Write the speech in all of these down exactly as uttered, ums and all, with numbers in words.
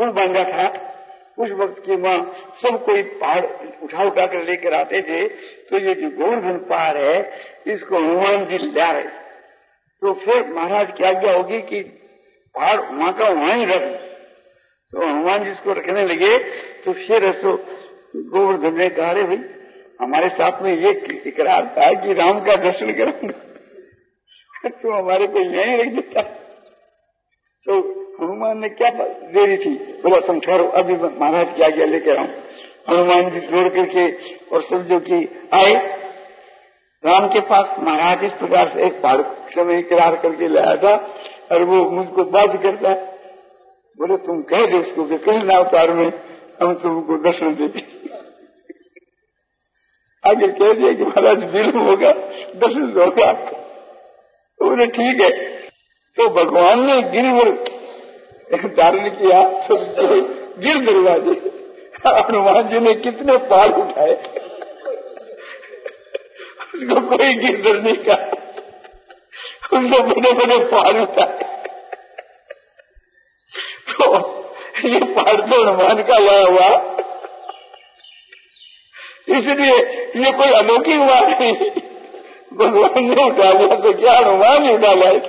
पुल बांधा था। उस वक्त के वहां सब कोई पहाड़ उठा उठा कर लेकर आते थे। तो ये जो गोवर्धन पहाड़ है इसको हनुमान जी ला रहे। तो फिर महाराज की आज्ञा होगी कि पहाड़ वहां का वहां ही रख। तो हनुमान जी इसको रखने लगे। तो फिर ऐसो गोवर्धन ने कहा, रे भाई हमारे साथ में ये इकरार था कि राम का दर्शन करूंगा, तो हमारे को यहीं रख देता। तो हनुमान ने क्या देरी थी, बोला तुम ठहरो, अभी महाराज की आज्ञा लेकर आऊं। हनुमान जी दौड़ करके और समझो कि आए राम के पास। महाराज इस प्रकार से एक पहाड़ समय इकरार करके लाया था और वो मुझको बात करता है। बोले तुम कह दे उसको कि कहीं ना अवतार में हम तुमको दर्शन देते। आगे कह दिया कि महाराज विलंब होगा, दर्शन होगा। तो बोले ठीक है। तो भगवान ने गिरवर धारण किया, तो गिर दरवाजे हनुमान जी ने कितने पहाड़ उठाए, उसको कोई गिरधर नहीं कहा, उनसे बड़े बड़े पहाड़ उठाए। तो ये पहाड़ तो हनुमान का लाया हुआ, इसलिए ये कोई अलौकिक बात नहीं। भगवान ने उठा लिया तो क्या हनुमान ही उठा लाए।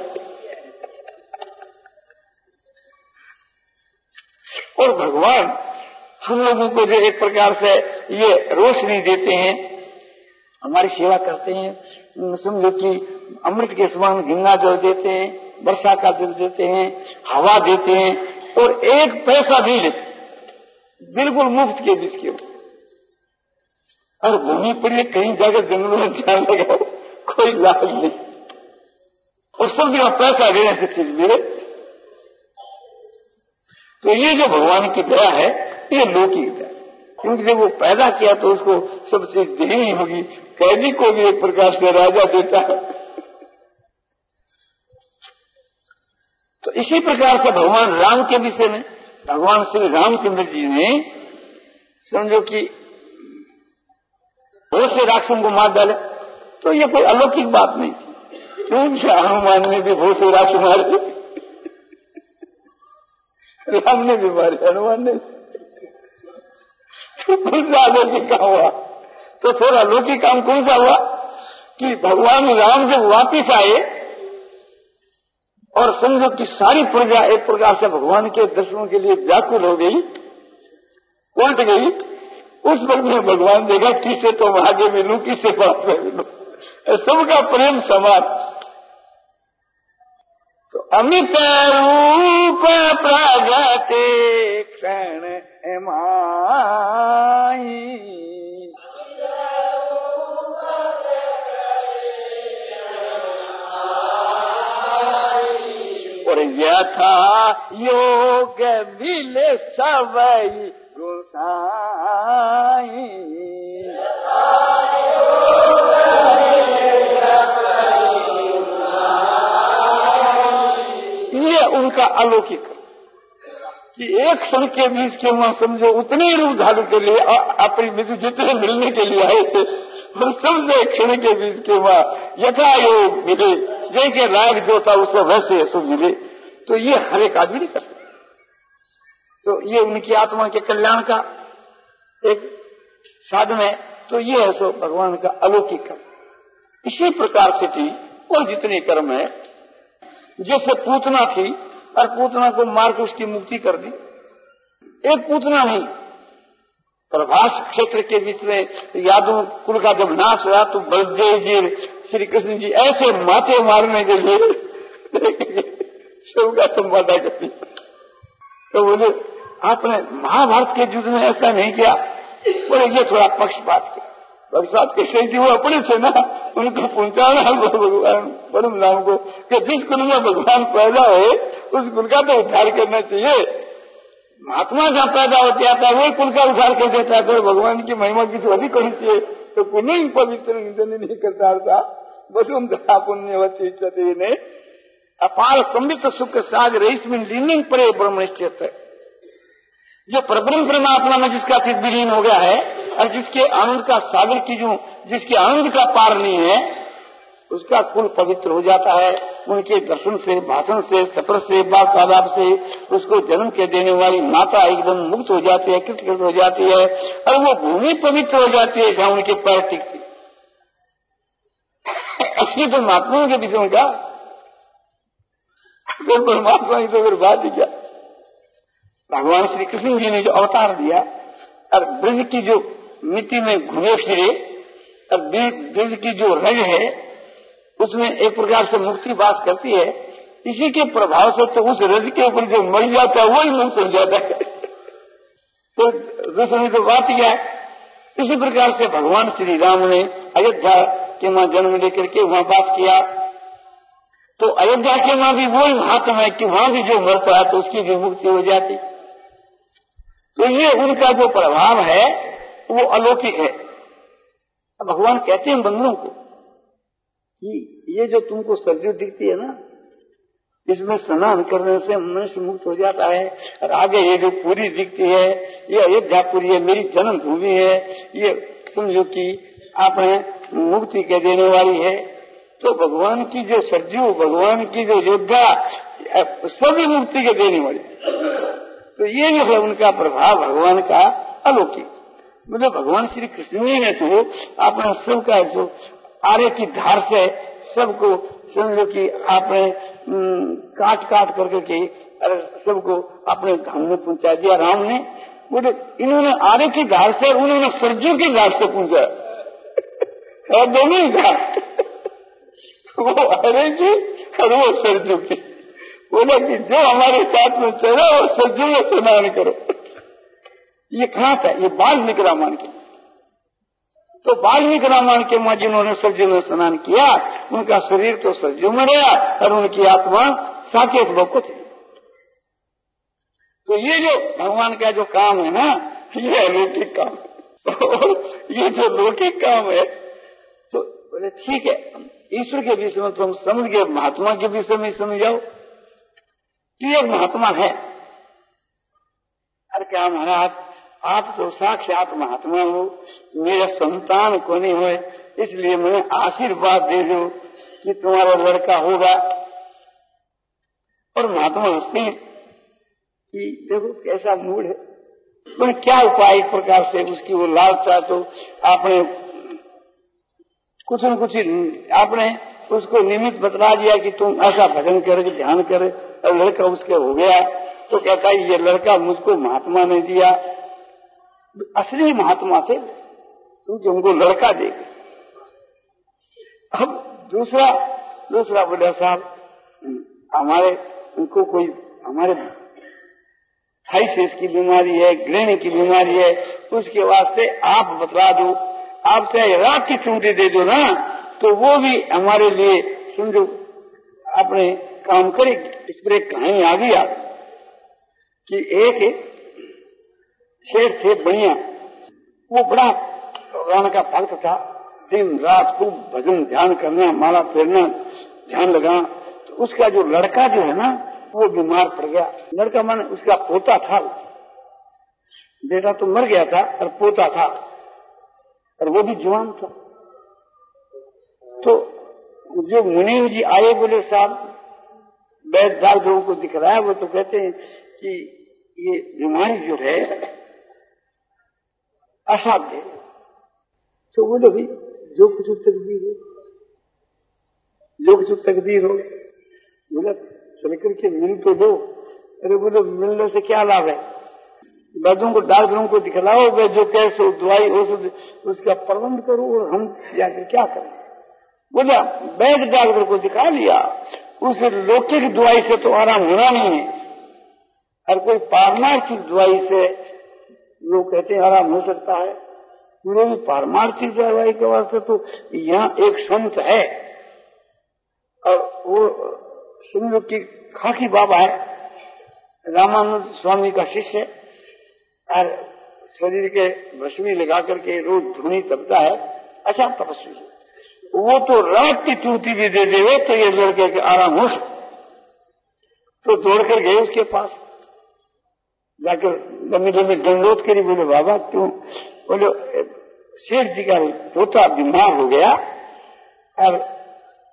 और भगवान हम लोगों को जो एक प्रकार से ये रोशनी देते हैं, हमारी सेवा करते हैं, समझो कि अमृत के समान गंगा जल देते हैं, वर्षा का जल देते हैं, हवा देते हैं और एक पैसा नहीं लेते, बिल्कुल मुफ्त के बीच के। और भूमि पर ये कहीं जाकर जंगलों में ध्यान लगाओ, कोई लाभ नहीं। और सब जगह पैसा देने से चीज मिले। तो ये जो भगवान की दया है ये लौकिक दया, क्योंकि जब वो पैदा किया तो उसको सब चीज देनी होगी। कैदी को भी एक प्रकार से राजा देता है। तो इसी प्रकार से भगवान राम के विषय में भगवान श्री रामचंद्र जी ने समझो कि बहुत से राक्षसों को मार डाले। तो ये कोई अलौकिक बात नहीं, क्योंकि हनुमान ने भी बहुत से राक्षस मारे, राम ने भी मारे, हनुमान ने। तो कौन सा अलौकिक काम हुआ? तो फिर अलौकिक काम कौन सा हुआ कि भगवान राम जब वापिस आए और समझो कि सारी प्रजा एक प्रकार से भगवान के दर्शनों के लिए व्याकुल हो गई, उलट गई। उस वक्त में भगवान देखा किससे तो आगे मिलूं, किससे पास में मिलूं, सबका प्रेम समान। तो अमित रूप प्रगटे क्षण माई, और यथा योग मिले सबई गोसाई। ये उनका अलौकिक कि एक क्षण के बीच के वहां समझो उतने रूप धारण के लिए अपनी विधि जितने मिलने के लिए आए थे, हम सबसे एक क्षण के बीच के वहां यथा योग मिले, जैसे राग जो था उससे वैसे ऐसो मिले। तो ये हर एक आदमी नहीं कर सकता। तो ये उनकी आत्मा के कल्याण का एक साधन है। तो ये है सो भगवान का अलौकिक कर्म। इसी प्रकार से थी और जितने कर्म है, जैसे पूतना थी और पूतना को मार के उसकी मुक्ति कर दी। एक पूतना नहीं, प्रभास क्षेत्र के बीच में यादव कुल का जब नाश हुआ तो बलदेव जी, श्री कृष्ण जी ऐसे माथे मारने के लिए सबका संवादा करती। तो बोले आपने महाभारत के युद्ध में ऐसा नहीं किया। बोले ये थोड़ा पक्षपात किया। पक्षपात कैसे थी, वो अपने थे ना, उनको पहुंचाना भगवान परम नाम को कि जिस कुल में भगवान पैदा हो उस कुल का तो उद्धार करना चाहिए। महात्मा जहाँ पैदा होते आता है वही कुल का उद्धार कर देता है। तो भगवान की महिमा की तो अधिक होनी चाहिए। तो पुण्य पवित्र निधन नहीं करता था, वसुंधरा पुण्यवती चते ने अपार संबित सुख सागर इसमें लीनिंग परे ब्रह्म निश्चित है। जो परब्रह्म परमात्मा में जिसका चित विलीन हो गया है और जिसके आनंद का सागर की जो जिसके आनंद का पार नहीं है, उसका कुल पवित्र हो जाता है। उनके दर्शन से, भाषण से, सफर से, वार्तालाप से उसको जन्म के देने वाली माता एकदम मुक्त हो जाती है, कृतकृत हो जाती है, और वो भूमि पवित्र हो जाती है जहाँ उनके पैर टिकती। ये तो महात्माओं के विषयों का, परमात्मा की तो फिर बात ही क्या। भगवान श्री कृष्ण जी ने जो अवतार दिया और ब्रज की जो मिट्टी में घुमे फिरे और ब्रज की जो रज है उसमें एक प्रकार से मुक्ति वास करती है, इसी के प्रभाव से तो उस रज के ऊपर जो मर जाता है वही मुक्त हो जाता है। तो दूसरी तो बात यह है। इसी प्रकार से भगवान श्री राम ने अयोध्या के मां जन्म लेकर के वहां वास किया, तो अयोध्या के मां भी वही महात्मा है कि वहां भी जो मरता है तो उसकी भी मुक्ति हो जाती। तो ये उनका जो प्रभाव है वो अलौकिक है। भगवान कहते हैं बंदरों को कि ये जो तुमको सरजू दिखती है ना, इसमें स्नान करने से मनुष्य मुक्त हो जाता है। और आगे ये जो पूरी दिखती है ये अयोध्यापुरी है, मेरी जन्म भूमि है, ये समझो कि आपने मुक्ति के देने वाली है। तो भगवान की जो सरजू, भगवान की जो योद्धा, सभी मुक्ति के देने वाली। तो ये जो है उनका प्रभाव भगवान का अलौकिक। मतलब भगवान श्री कृष्ण जी ने तो अपना सबका जो आरे की धार से सबको समझो कि आपने काट काट करके के सबको अपने धाम में पहुंचा दिया राम ने। बोले इन्होंने आरे की धार से, उन्होंने सरजू की धार से पहुंचा, और दोनों ही धार, वो आरे की और वो सरजू की। बोले कि जो हमारे साथ में चलो और सरजू में स्नान करो। ये कहाँ था? ये वाल्मीकि रामायण के। तो वाल्मीकि रामायण के मां जिन्होंने सरजू में स्नान किया उनका शरीर तो सरजू में रहा और उनकी आत्मा साकेत लोक को थी। तो ये जो भगवान का जो काम है ना, ये अलौकिक काम है। और ये जो लौकिक काम है तो बोले ठीक है, ईश्वर के विषय में तुम समझ गए, महात्मा के विषय में समझ जाओ कि एक महात्मा है। अरे क्या महाराज, आप तो साक्षात महात्मा हो, मेरे संतान को नहीं हो, इसलिए मुझे आशीर्वाद दे दो कि तुम्हारा लड़का होगा। और महात्मा हंसते हैं कि देखो कैसा मूड है, पर क्या उपाय, एक प्रकार से उसकी वो लालसा, तो आपने कुछ न कुछ आपने उसको निमित्त बतला दिया कि तुम ऐसा भजन करे, ध्यान करे, और लड़का उसके हो गया। तो कहता है ये लड़का मुझको महात्मा ने दिया, असली महात्मा थे क्योंकि उनको लड़का दे। अब दूसरा दूसरा बोला साहब हमारे उनको कोई हमारे थाइसिस की बीमारी है, ग्रहण की बीमारी है, उसके वास्ते आप बतला दो, आप चाहे रात की छुट्टी दे दो ना, तो वो भी हमारे लिए समझो अपने काम करेगी। इस पर एक कहानी आ गई आप कि एक शेर थे बढ़िया, वो बड़ा भगवान का भक्त था, दिन रात खूब भजन ध्यान करना, माला फेरना, ध्यान लगाना। तो उसका जो लड़का जो है ना वो बीमार पड़ गया। लड़का माने उसका पोता था, बेटा तो मर गया था और पोता था, और वो भी जवान था। तो जो मुनीम जी आए, बोले साहब वैद्य डॉक्टरों को दिख रहा है, वो तो कहते हैं कि ये बीमारी जो है असाध्य। तो बोले भाई जो कुछ तकदीर हो, जो कुछ तकदीर हो, बोले चल करके मिल तो दो। अरे बोले मिलने से क्या लाभ है, वैद्यों को डॉक्टरों को दिखलाओ, वे जो कैसे दवाई औषध उसका प्रबंध करो, और हम जाकर क्या करें। बोला वैद्य डॉक्टर को दिखा लिया, उस लौकिक दवाई से तो आराम होना नहीं है, और कोई पारमार्थिक दवाई से लोग कहते हैं आराम हो सकता है। पूरे भी पारमार्थिक दवाई के वास्ते तो यहाँ एक संत है, और वो समझो कि खाकी बाबा है, रामानंद स्वामी का शिष्य, और शरीर के भस्मी लगा करके रोज धुनी तपता है, अच्छा तपस्वी है। वो तो रात की टूटी भी दे देवे तो ये लड़के के आराम हो। तो दौड़ कर गए उसके पास, जाकर लम्बी लम्बी दंडोत करी। बोले बाबा क्यों? बोले सेठ जी का पोता बीमार हो गया और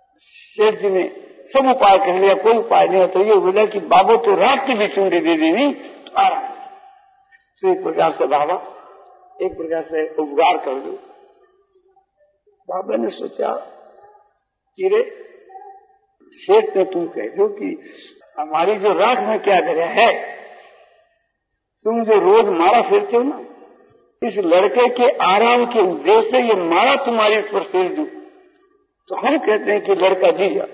सेठ जी ने सब उपाय कर लिया, कोई उपाय नहीं है, तो ये बोला कि बाबू तो रात की भी चुंडी दे देनी तो आराम। तो एक प्रकार से बाबा एक प्रकार से उपकार कर दो। बाबा ने सोचा कि रे सेठ ने तुम कह दो कि हमारी जो राख में क्या दया है, तुम जो रोज माला फेरते हो ना, इस लड़के के आराम के उद्देश्य से ये माला तुम्हारी इस पर फेर दू। तो हम कहते हैं कि लड़का जी जा।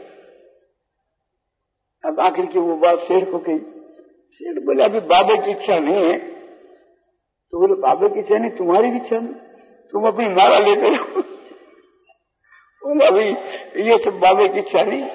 अब आखिर की वो बात सेठ को कही। सेठ बोले अभी बाबा की इच्छा नहीं है। तो बोले बाबा की इच्छा नहीं, तुम्हारी भी इच्छा नहीं, तुम अपनी माला लेते हो। बोले अभी ये सब बाबा की इच्छा नहीं।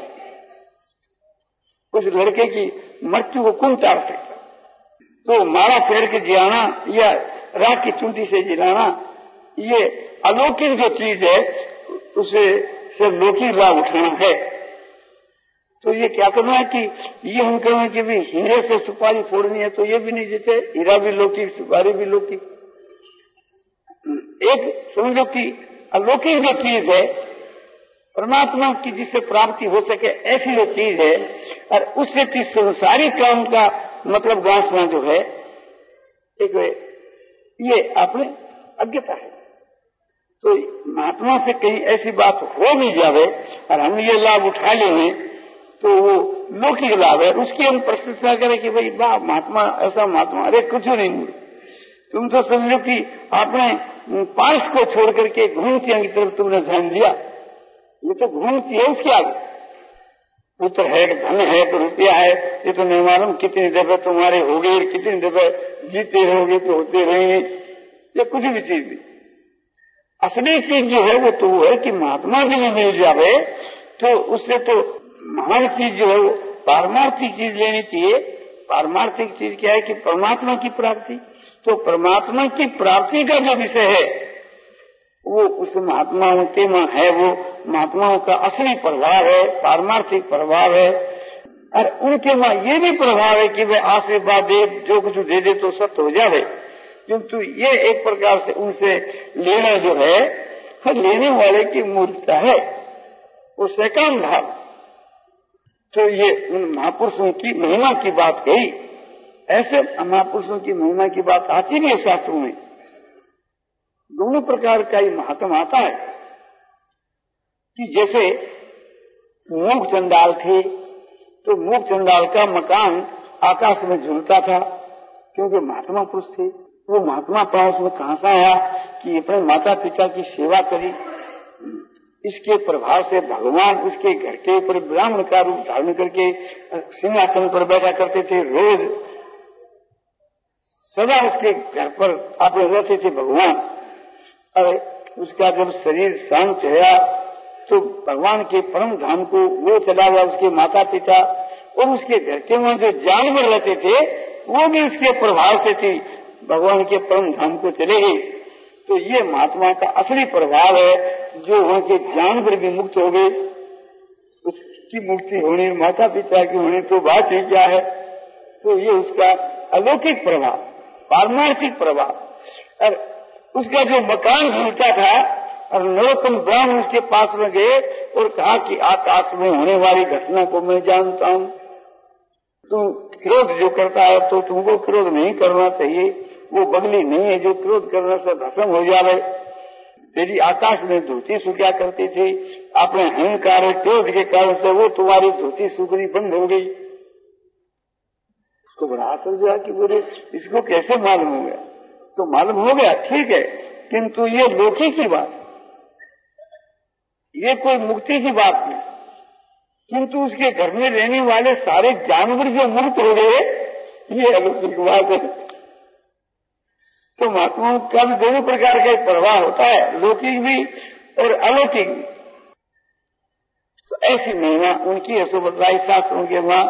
उस लड़के की मृत्यु को कौन टाल सकता? तो माला फेर के जिलाना या राख की चुंटी से जिलाना, ये अलौकिक जो चीज है उसे से लौकिक लाभ उठाना है। तो ये क्या करना है कि ये हम कहें कि भी हीरे से सुपारी फोड़नी है, तो ये भी नहीं, जैसे हीरा भी लौकिक सुपारी भी लौकिक। एक समझो कि अलौकिक जो चीज है परमात्मा की जिससे प्राप्ति हो सके ऐसी जो चीज है, और उससे कि संसारी काम का मतलब वासना जो है एक ये अपने अज्ञता है। तो महात्मा से कहीं ऐसी बात हो नहीं जावे और हम ये लाभ उठा लेंगे तो वो लौकिक लाभ है, उसकी हम प्रशंसा करें कि भाई वाह महात्मा ऐसा महात्मा, अरे कुछ नहीं मुझे। तुम तो समझो कि आपने पार्श को छोड़ करके घूमती की तरफ तुमने ध्यान दिया, ये तो घूमती है उसके आगे। पुत्र है, धन है, तो रुपया है, ये तो नहीं मालूम कितनी दफे तुम्हारे हो गए, कितनी दफे जीते रहोगे तो होते रहेंगे, ये कुछ भी चीज नहीं। असली चीज जो है वो तो वो है कि महात्मा भी नहीं मिल जावे तो उससे तो महान चीज जो है वो पारमार्थिक चीज लेनी चाहिए। पारमार्थिक चीज क्या है कि परमात्मा की प्राप्ति। तो परमात्मा की प्राप्ति का जो विषय है वो उस महात्माओं के में है, वो महात्माओं का असली प्रभाव है, पारमार्थिक प्रभाव है। और उनके में ये भी प्रभाव है कि वे आशीर्वाद दे, जो कुछ दे दे तो सत्य हो जाए, किंतु ये एक प्रकार से उनसे लेना जो है लेने वाले की मूर्खता है, वो सेकंड भाव। तो ये उन महापुरुषों की महिमा की बात कही। ऐसे महापुरुषों की महिमा की बात आती नहीं है शास्त्रों में। दोनों प्रकार का ही महात्म आता है कि जैसे मूक चंडाल थे तो मूक चंडाल का मकान आकाश में झूलता था क्योंकि महात्मा पुरुष थे। वो महात्मा पुरुष में कहां से आया कि अपने माता पिता की सेवा करी, इसके प्रभाव से भगवान उसके घर के ऊपर ब्राह्मण का रूप धारण करके सिंहासन पर बैठा करते थे। रोज सदा उसके घर पर आते रहते थे भगवान। और उसका जब शरीर शांत हुआ तो भगवान के परम धाम को वो चला गया, उसके माता पिता और उसके घर के वहां जो जानवर रहते थे वो भी उसके प्रभाव से थी भगवान के परम धाम को चले गए। तो ये महात्मा का असली प्रभाव है, जो वहां के जानवर भी मुक्त हो गए, उसकी मुक्ति होनी, माता पिता की होनी तो बात ही क्या है। तो ये उसका अलौकिक प्रभाव, पारमार्थिक प्रभाव। और उसका जो मकान झूलता था और नरोत्तम ब्राह्मण उसके पास में गए और कहा कि आकाश में होने वाली घटना को मैं जानता हूं, तू क्रोध जो करता है तो तुमको क्रोध नहीं करना चाहिए, वो बगली नहीं है जो क्रोध करने से भस्म हो जावे। तेरी आकाश में धोती सूखा करती थी, अपने अहंकार क्रोध के कारण से वो तुम्हारी धोती सूखनी बंद हो गई। उसको बड़ा आश्चर्य हुआ कि बोले इसको कैसे मालूम हो गया। तो मालूम हो गया ठीक है, किंतु ये लौकिक की बात, ये कोई मुक्ति की बात नहीं। किंतु उसके घर में रहने वाले सारे जानवर जो मुक्त हो गए ये अलौकिक बात है। तो महात्माओं का भी दोनों प्रकार का प्रभाव होता है, लौकिक भी और अलौकिक भी। तो ऐसी महिमा उनकी ऐसो बतलाई शास्त्रों के वहां।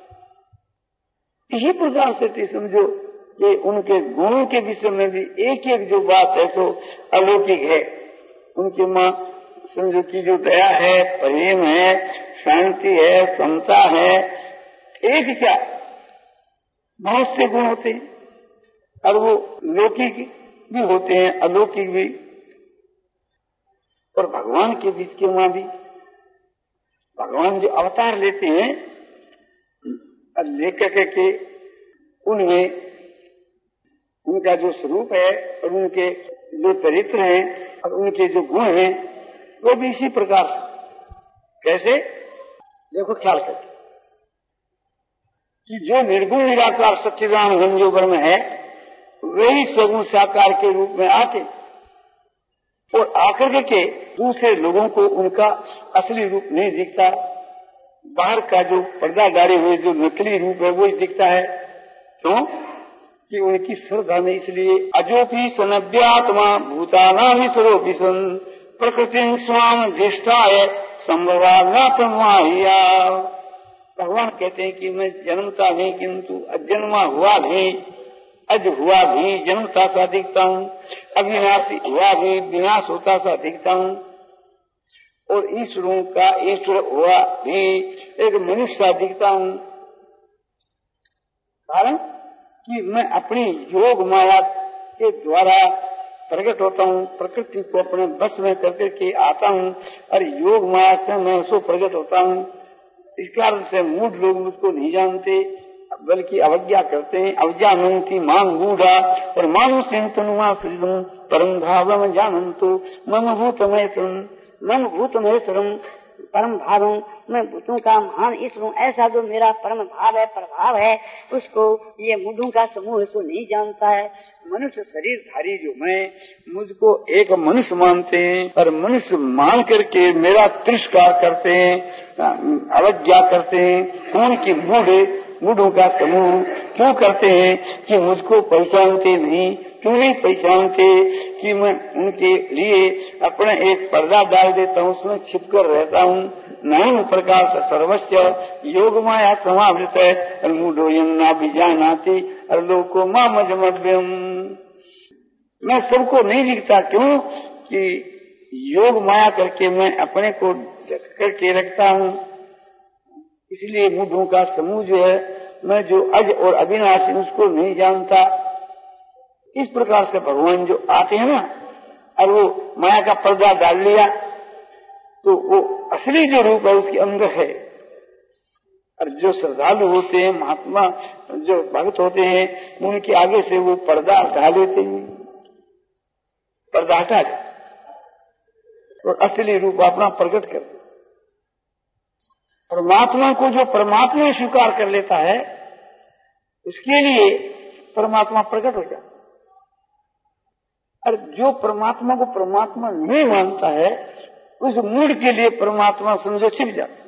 इसी प्रकार से थी समझो कि उनके गुणों के विषय में भी एक एक जो बात है सो अलौकिक है। उनके मां समझो की जो दया है, प्रेम है, शांति है, समता है, एक क्या बहुत से गुण होते हैं और वो लौकिक भी होते हैं, अलौकिक भी। और भगवान के बीच के वहां भी भगवान जो अवतार लेते हैं लेकर के उनमें उनका जो स्वरूप है और उनके जो चरित्र हैं और उनके जो गुण हैं वो भी इसी प्रकार कैसे देखो ख्याल करके कि जो निर्गुण निराकार सच्चिदानंद जो ब्रह्म है वही सगुण साकार के रूप में आते और आकर के दूसरे लोगों को उनका असली रूप नहीं दिखता, बाहर का जो पर्दा डाले हुए जो नकली रूप है वही दिखता है। क्यों कि उनकी श्रद्धा में, इसलिए अजोपी सनव्यात्मा भूतानां स्वरूपी सन प्रकृति स्वाम ज्येष्ठाय संभवात्माहिया। भगवान कहते हैं कि मैं जन्मता नहीं किंतु अजन्मा हुआ भी, अज हुआ भी जन्मता सा दिखता हूँ, अविनाशी हुआ भी विनाश होता सा दिखता हूँ, और ईश्वरों का ईश्वर हुआ भी एक मनुष्य सा दिखता हूँ। कारण कि मैं अपनी योग माया के द्वारा प्रकट होता हूँ, प्रकृति को अपने बस में करके के आता हूँ और योग माया से मैं सो प्रकट होता हूँ। इस कारण से मूढ़ लोग मुझको नहीं जानते बल्कि अवज्ञा करते हैं। अवज्ञानंति मां गूढ़ा और मानुषं तनुमा सृजं परम भावम जानन्तु मम भूतमहेश्वरं मम भूतमहेश्वरं परम भावम, मैं भूतों का महान ईश्वर हूँ, ऐसा जो मेरा परम भाव है प्रभाव है उसको ये मूढ़ों का समूह इसको नहीं जानता है। मनुष्य शरीरधारी जो मैं मुझको एक मनुष्य मानते हैं और मनुष्य मान करके मेरा तिरस्कार करते हैं, अवज्ञा करते हैं। कौन की मूढ़ मूढ़ों का समूह क्यों करते हैं कि मुझको पहचानते नहीं, क्यों नहीं पहचानते कि मैं उनके लिए अपना एक पर्दा डाल देता हूँ, उसमें छिपकर रहता हूँ। नयन प्रकाश सर्वस्व योग माया समावृत है और मूढ़ो यन्ना भी जानाती और लोको मामजमभ्यम। मैं सबको नहीं दिखता, क्यों कि योग माया करके मैं अपने को करके रखता हूँ। इसलिए मूढ़ों का समूह जो है मैं जो अज और अविनाशी उसको नहीं जानता। इस प्रकार से भगवान जो आते हैं ना और वो माया का पर्दा डाल लिया तो वो असली जो रूप है उसके अंदर है। और जो श्रद्धालु होते हैं, महात्मा जो भक्त होते हैं, उनके आगे से वो पर्दा हटा लेते हैं, पर्दा हटा जाए और असली रूप अपना प्रकट कर। परमात्मा को जो परमात्मा स्वीकार कर लेता है उसके लिए परमात्मा प्रकट हो जाता है, और जो परमात्मा को परमात्मा नहीं मानता है उस मूढ़ के लिए परमात्मा समझो छिप जाता।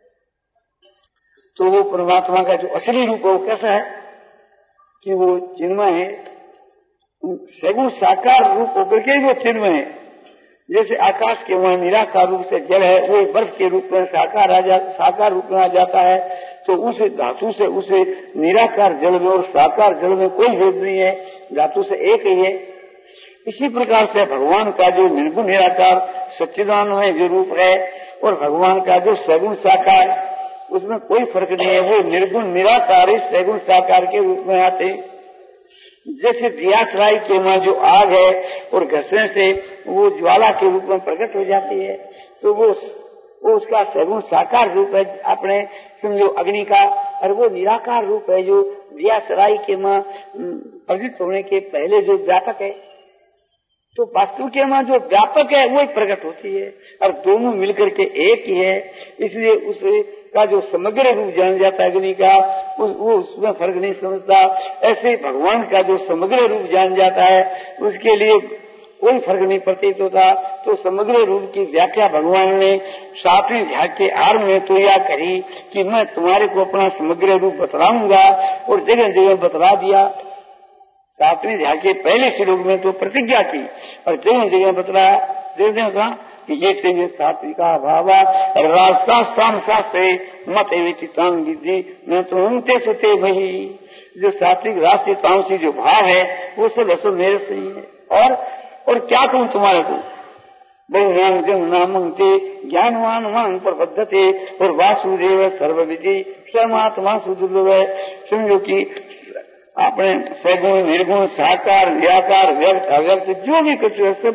तो वो परमात्मा का जो असली रूप है वो कैसा है कि वो चिन्मय है, सगुण साकार रूप होकर के वो चिन्मय है। जैसे आकाश के वहां निराकार रूप से जल है, वो बर्फ के रूप में साकार आ जा साकार रूप में आ जाता है, तो उस धातु से उसे निराकार जल में और साकार जल में कोई भेद नहीं है, धातु से एक ही है। इसी प्रकार से भगवान का जो निर्गुण निराकार सच्चिदानंदमय जो रूप है और भगवान का जो सगुण साकार उसमें कोई फर्क नहीं है। वो निर्गुण निराकार इस सगुण साकार के रूप में आते। जैसे दियासराय के वहां जो आग है और घसने से वो ज्वाला के रूप में प्रकट हो जाती है, तो वो वो उसका सगुण साकार रूप है अपने समझो अग्नि का, और वो निराकार रूप है जो दियासराय के वहां प्रकट होने के पहले जो व्यापक है। तो वास्तु के वहां जो व्यापक है वो प्रकट होती है और दोनों मिलकर के एक ही है। इसलिए उसे का जो समग्र रूप जान जाता है अग्नि का, उस, वो उसमें फर्क नहीं समझता। ऐसे ही भगवान का जो समग्र रूप जान जाता है उसके लिए कोई फर्क नहीं प्रतीत होता। तो समग्र रूप की व्याख्या भगवान ने सातवें अध्याय के आरंभ में तो यह करी कि मैं तुम्हारे को अपना समग्र रूप बतलाऊंगा, और जगह जगह बतला दिया। सातवें अध्याय के पहले श्लोक में तो प्रतिज्ञा की और जगह जगह बतलाया। जगह कहा कि ये से सात्विका भावा रास्ताम शास्त्रे मत एवं विधि मैं तो उनते सुते वही। जो सात्विक राष्ट्रीय तामसी जो भाव है वो सब असो मेरे से ही है। और और क्या कहूँ तुम्हारे को, बहुनाम जन नामंते ज्ञानवान मान प्रबद्धते और वासुदेव सर्वविधि परमात्मा सुदुर्लभ है। समझो कि आपने सगुण निर्गुण साकार निराकार व्यक्त अव्यक्त जो भी कुछ है सब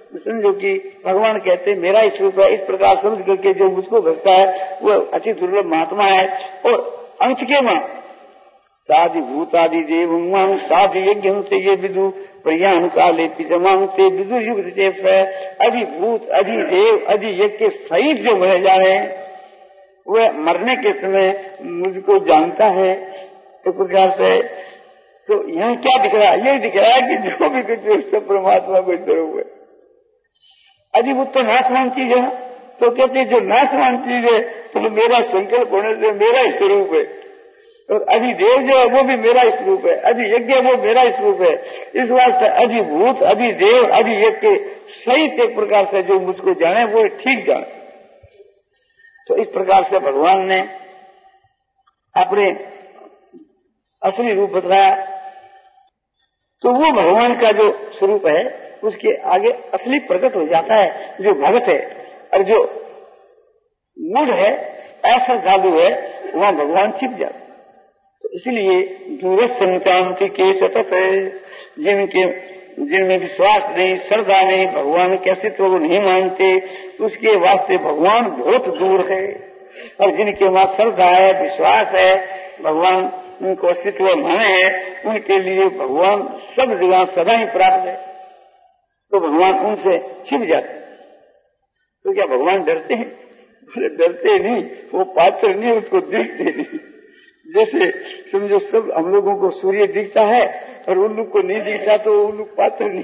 समझो कि भगवान कहते हैं मेरा ही स्वरूप है, इस प्रकार समझ करके जो मुझको भजता है वो अति दुर्लभ महात्मा है। और अंश के मां साधि भूतादि देव साधि यज्ञ से ये विदु प्रयाण काले पिजमांग से विदु युग से अधिभूत अधिदेव अधि यज्ञ के सहित जो बने जा रहे हैं वह मरने के समय मुझको जानता है। इस प्रकार से तो यहाँ क्या दिख रहा है? यही दिख रहा है कि जो भी कुछ है सब परमात्मा को स्वरूप है। अधिभूत तो नाशवान चीज है, तो कहते जो नाशवान चीज है तो मेरा संकल्प होने से मेरा ही स्वरूप है। और अधिदेव जो है वो भी मेरा ही स्वरूप है, अधियज्ञ वो मेरा ही स्वरूप है। इस वास्ते अधिभूत अधिदेव अधियज्ञ के सहित एक प्रकार से जो मुझको जाने वो ठीक जाने। तो इस प्रकार से भगवान ने अपने असली रूप बतलाया। तो वो भगवान का जो स्वरूप है उसके आगे असली प्रकट हो जाता है जो भगत है। और जो मूढ़ है ऐसा जादू है वहां भगवान छिप जाता। तो इसलिए दूरस्थ निचांति के सतत है, जिनके जिनमें विश्वास नहीं श्रद्धा नहीं भगवान के अस्तित्व को नहीं मानते उसके वास्ते भगवान बहुत दूर है। और जिनके वहां श्रद्धा है विश्वास है भगवान उनको अस्तित्व माने है उनके लिए भगवान सब जगह सदा ही प्राप्त है। तो भगवान उनसे छिप जाते। तो क्या भगवान डरते हैं? बोले डरते नहीं, वो पात्र नहीं उसको दिखते नहीं। जैसे समझो सब हम लोगों को सूर्य दिखता है और उन लोग को नहीं दिखता तो उन लोग पात्र नहीं।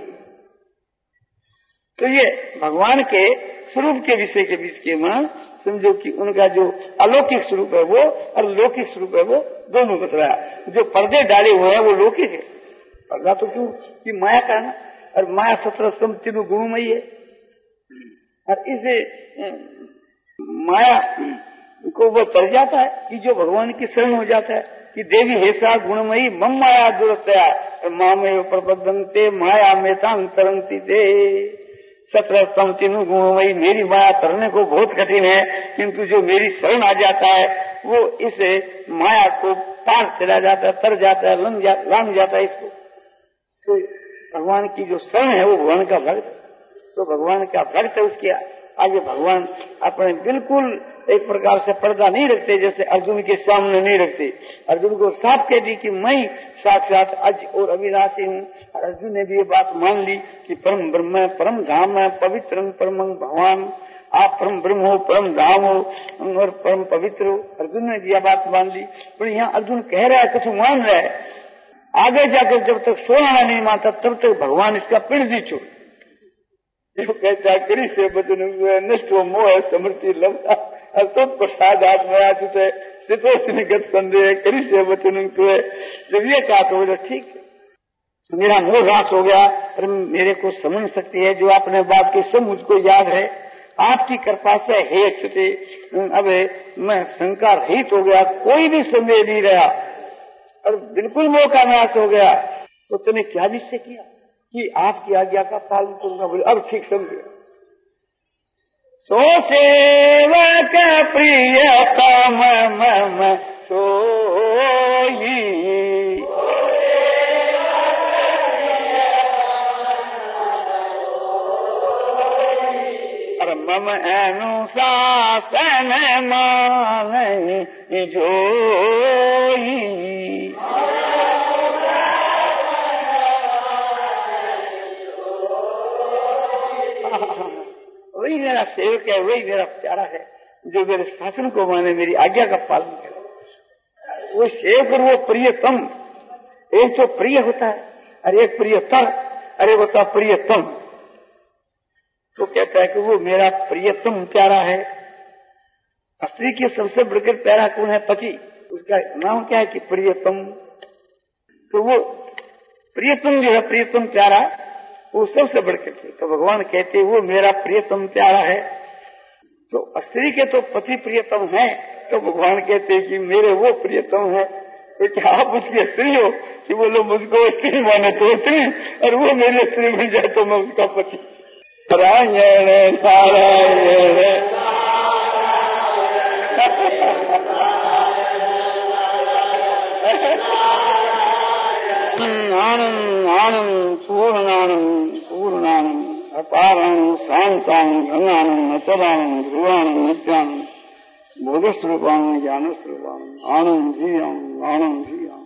तो ये भगवान के स्वरूप के विषय के बीच के मां समझो कि उनका जो अलौकिक स्वरूप है वो और लौकिक स्वरूप है वो दोनों बतलाया। जो पर्दे डाले हुए हैं वो लौकिक है, पर्दा तो क्यों कि माया का ना। और माया सत्रह स्तम तीनों गुणमयी है। और इसे माया को वो तर जाता है कि जो भगवान की शरण हो जाता है कि देवी हेसा गुणमयी मम माया दुरतया मामे प्रबद्धंते माया में तरंती दे। सत्रह स्तम तीनों गुणमयी मेरी माया तरने को बहुत कठिन है, किंतु जो मेरी शरण आ जाता है वो इस माया को पार चला जाता है, तर जाता है, लंघ जा, लांग जाता है इसको। तो भगवान की जो शरण है वो भगवान का भक्त। तो भगवान का भक्त है उसके आगे भगवान अपने बिल्कुल एक प्रकार से पर्दा नहीं रखते, जैसे अर्जुन के सामने नहीं रखते। अर्जुन को साफ कह दी कि मैं साक्षात अज और अविनाशी हूँ। और अर्जुन ने भी ये बात मान ली कि परम ब्रह्म परम धाम है पवित्र परम भगवान, आप परम ब्रह्म हो परम धाम हो और परम पवित्र हो। अर्जुन ने यह बात मान ली। पर यहाँ अर्जुन कह रहा है कुछ मान रहा है, आगे जाकर जब तक सोना नहीं मानता तब तक भगवान इसका पिंड दी छोड़। जो कहता है करी से बचन नष्ट हो मोह समृद्धि लभता तो प्रसाद आत्मया चुते स्थित संदेह करी से वचन तुए। जब ये कहा तो बोले ठीक है मेरा मोह रास हो गया और मेरे को समझ सकती है जो आपने बात की सब मुझको याद है। आपकी कृपा से हे चुते अब मैं शंका रहित हो गया, कोई भी संदेह नहीं रहा और बिल्कुल मोह का नाश हो गया। तो तूने क्या निश्चय किया कि आपकी आज्ञा का पालन करूंगा? बोले अब ठीक समझे। सो सेवक प्रियतम मम सोई और मम अनुशासन मान जोई। वही मेरा सेवक है, वही मेरा प्यारा है जो मेरे शासन को माने, मेरी आज्ञा का पालन करे। वो सेवक और वो प्रियतम, एक तो प्रिय होता है और एक प्रियतर, अरे होता प्रियतम। तो कहता है कि वो मेरा प्रियतम प्यारा है। स्त्री के सबसे बढ़कर प्यारा कौन है? पति। उसका नाम क्या है कि प्रियतम। तो वो प्रियतम जो है प्रियतम प्यारा वो सबसे बढ़कर के। तो भगवान कहते वो मेरा प्रियतम प्यारा है। तो स्त्री के तो पति प्रियतम है, तो भगवान कहते कि मेरे वो प्रियतम है। तो क्या आप उसकी स्त्री हो कि बोलो मुझको स्त्री माने तो स्त्री और वो मेरी स्त्री बन जाए तो मैं उसका पति। नारायण नारायण आनंद आनंद पूर्णानंद पूर्णानंद अपाराणं शांतानं घनानं अचलानं ध्रुवानं नित्यानं बोधस्वरूपानं ज्ञानस्वरूपानं आनंदीयां आनंदीयां।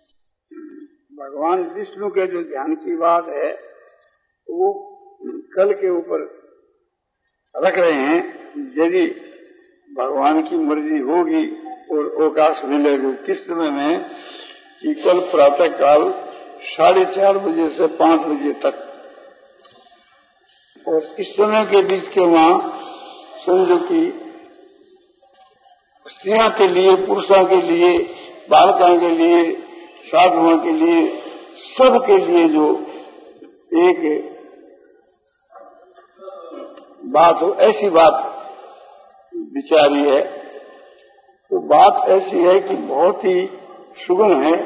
भगवान विष्णु के जो ध्यान की बात है वो कल के ऊपर रख रहे हैं। यदि भगवान की मर्जी होगी और अवकाश मिलेगा किस समय में कि कल प्रातः काल साढ़े चार बजे से पांच बजे तक, और इस समय के बीच के वहां समझो कि स्त्रियों के लिए, पुरुषों के लिए, बालकों के लिए, साधुओं के लिए, सब के लिए जो एक बात हो, ऐसी बात विचारी है। तो बात ऐसी है कि बहुत ही सुगम है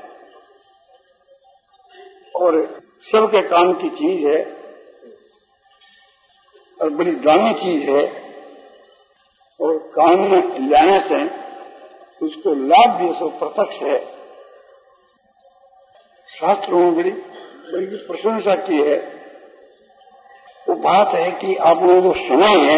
और सबके काम की चीज है और बड़ी दामी चीज है, और काम में लाने से उसको लाभ भी सो प्रत्यक्ष है। शास्त्रों में बड़ी बड़ी प्रशंसा की है। वो बात है कि आपने जो समय है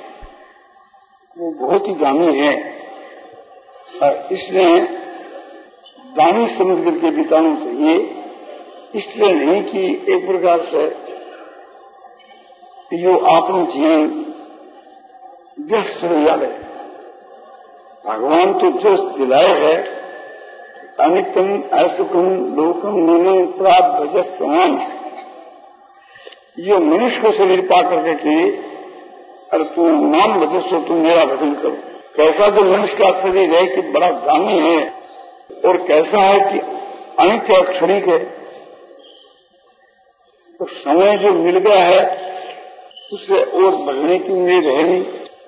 वो बहुत ही दामी है और इसलिए दामी समझ करके बिताना चाहिए। इसलिए नहीं कि एक प्रकार से जो आपन जीवन व्यस्त हो जाए। भगवान तो जो दिलाए है अनित्यम असुखम लोकम निम प्राप्त भजस्वान, ये मनुष्य को शरीर पा करके के और तू नाम भजस्व, तू मेरा भजन करो। कैसा जो मनुष्य का शरीर है कि बड़ा दामी है और कैसा है कि अनित्य क्षणिक है। तो समय जो मिल गया है उससे और बढ़ने की उम्मीद है नहीं।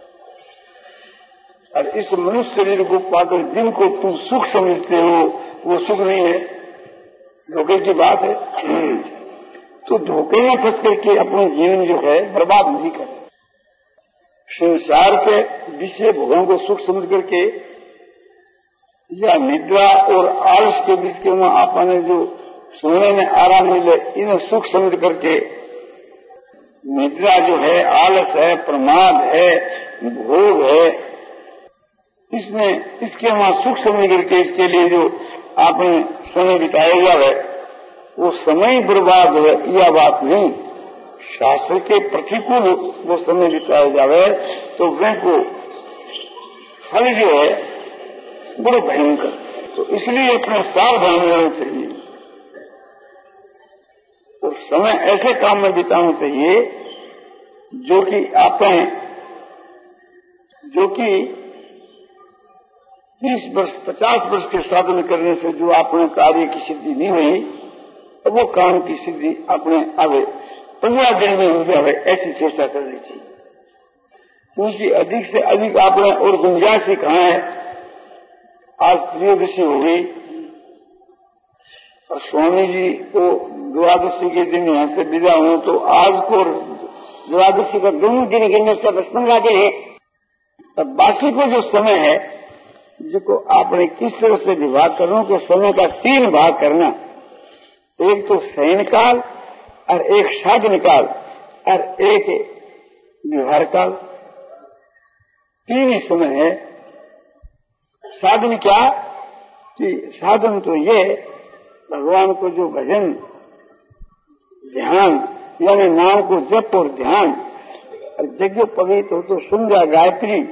और इस मनुष्य शरीर को पाकर जिनको तुम सुख समझते हो वो सुख नहीं है, धोखे की बात है। तो धोखे में फंस करके अपना जीवन जो है बर्बाद नहीं करे। संसार के विषय भोगों को सुख समझ करके या निद्रा और आलस के बीच के वहां आपने जो सोने में आराम मिले इन्हें सुख समझ करके, निद्रा जो है, आलस है, प्रमाद है, भोग है, इसमें इसके वहां सुख समझ करके इसके लिए जो आपने समय बिताया जाए वो समय बर्बाद है, यह बात नहीं। शास्त्र के प्रतिकूल वो समय बिताया जाए तो वह को फल जो है बड़े भयंकर। तो इसलिए अपना सावधान रहना चाहिए और समय ऐसे काम में बिताना चाहिए जो कि आपने जो कि तीस वर्ष पचास वर्ष के साधन करने से जो आपने कार्य की सिद्धि नहीं हुई तो वो काम की सिद्धि अपने आवे पंद्रह दिन में हो जाए, ऐसी चेष्टा करनी चाहिए। क्योंकि अधिक से अधिक आपने और गुंजाइश ही कहा है। आज त्रयोदशी हो गई और स्वामी जी को द्वादशी के दिन यहां से विदा हुए, तो आज को द्वादशी का दोनों दिन गिनने से दस पंद्रह दिन है। तब बाकी को जो समय है जिसको आपने किस तरह से विभाग करना, कि समय का तीन भाग करना, एक तो शयन काल और एक साधन काल और एक व्यवहार काल, तीन ही समय है। साधन क्या कि साधन तो ये भगवान को जो भजन ध्यान यानी नाम को जप और ध्यान, और यज्ञ पवित्र हो तो संध्या गायत्री,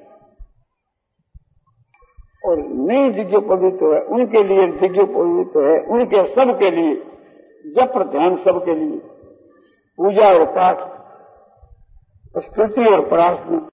और नहीं यज्ञ पवित्र है उनके लिए यज्ञ पवित्र है, उनके सब के लिए जप और ध्यान, सब के लिए पूजा और पाठ, स्तुति और प्रार्थना।